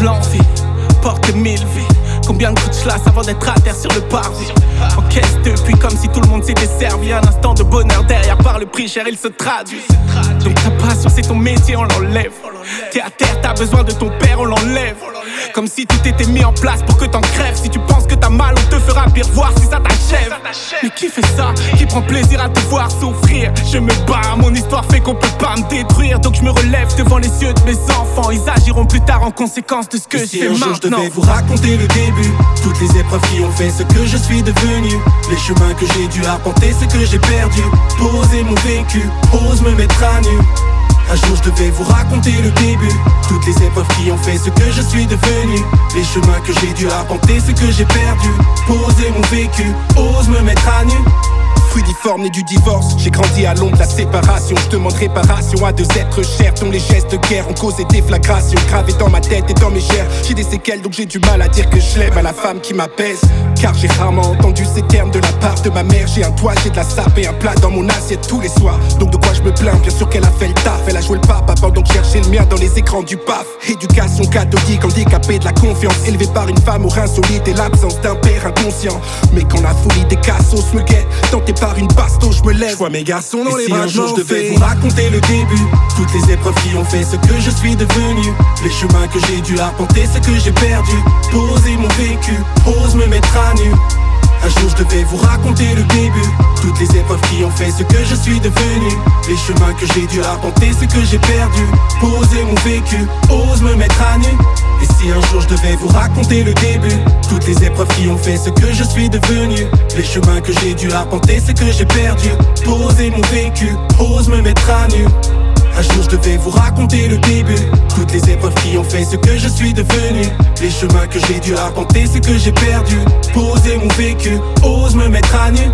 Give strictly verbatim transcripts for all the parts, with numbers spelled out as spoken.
l'envie, porte mille vies. Combien de coups de chlasse avant d'être à terre sur le parvis. Encaisse depuis comme si tout le monde s'était servi. Un instant de bonheur derrière par le prix cher il se traduit. Donc ta passion c'est ton métier, on l'enlève. T'es à terre, t'as besoin de ton père, on l'enlève. Comme si tout était mis en place pour que t'en crèves. Si tu penses que t'as mal, on te fera pire, voir si ça t'achève. Mais qui fait ça? Qui prend plaisir à te voir souffrir? Je me bats, mon histoire fait qu'on peut pas me détruire. Donc je me relève devant les yeux de mes enfants. Ils agiront plus tard en conséquence de ce que je fais maintenant. Je devais vous raconter le début, toutes les épreuves qui ont fait ce que je suis devenu, les chemins que j'ai dû arpenter, ce que j'ai perdu. Poser mon vécu, ose me mettre à nu. Un jour je devais vous raconter le début, toutes les épreuves qui ont fait ce que je suis devenu, les chemins que j'ai dû arpenter, ce que j'ai perdu. Poser mon vécu, ose me mettre à nu. Fruit difforme né du divorce, j'ai grandi à l'ombre de la séparation. Je demande réparation à deux êtres chers dont les gestes de guerre ont causé déflagration. Gravé dans ma tête et dans mes chairs, j'ai des séquelles donc j'ai du mal à dire que je l'aime. À la femme qui m'apaise, car j'ai rarement entendu ces termes de la part de ma mère. J'ai un toit, j'ai de la sape et un plat dans mon assiette tous les soirs. Donc de quoi je me plains, bien sûr qu'elle a fait le taf. Elle a joué le papa pendant que cherchais le mien dans les écrans du P A F. Éducation catholique, handicapé de la confiance, élevé par une femme aux reins solides et l'absence d'un père inconscient. Mais quand la folie des cassos me guette, tenté par une baston, je me lève, je vois mes garçons dans et les si bras. Un jour je devais vous raconter le début, toutes les épreuves qui ont fait ce que je suis devenu, les chemins que j'ai dû arpenter, ce que j'ai perdu. Poser mon vécu, ose me mettre à nu. Un jour je devais vous raconter le début, toutes les épreuves qui ont fait ce que je suis devenu, les chemins que j'ai dû arpenter, ce que j'ai perdu. Poser mon vécu, ose me mettre à nu. Et si un jour je devais vous raconter le début, toutes les épreuves qui ont fait ce que je suis devenu, les chemins que j'ai dû arpenter, ce que j'ai perdu. Poser mon vécu, ose me mettre à nu. Un jour je devais vous raconter le début, toutes les épreuves qui ont fait ce que je suis devenu, les chemins que j'ai dû arpenter, ce que j'ai perdu. Poser mon vécu, ose me mettre à nu.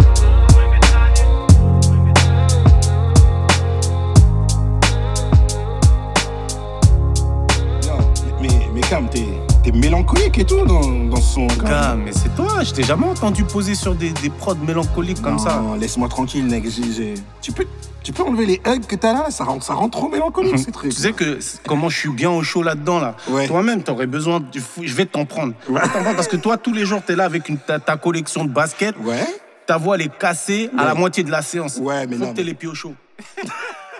Mais, mais Cam, t'es, t'es mélancolique et tout dans, dans ce son. Gars, mais c'est toi, je t'ai jamais entendu poser sur des, des prods mélancoliques comme non, ça. Non, laisse-moi tranquille, mec. J'ai, j'ai... Tu peux... Tu peux enlever les hugs que t'as là, ça rend, ça rend trop mélancolique mmh. ces trucs. Tu sais que comment je suis bien au chaud là-dedans là. Ouais. Toi-même t'aurais besoin, de... je vais t'en prendre. Ouais. Je vais t'en prendre parce que toi tous les jours t'es là avec une, ta, ta collection de baskets. Ouais. Ta voix elle est cassée ouais. à la moitié de la séance. Ouais, mais Faut non. que t'aies les pieds au chaud.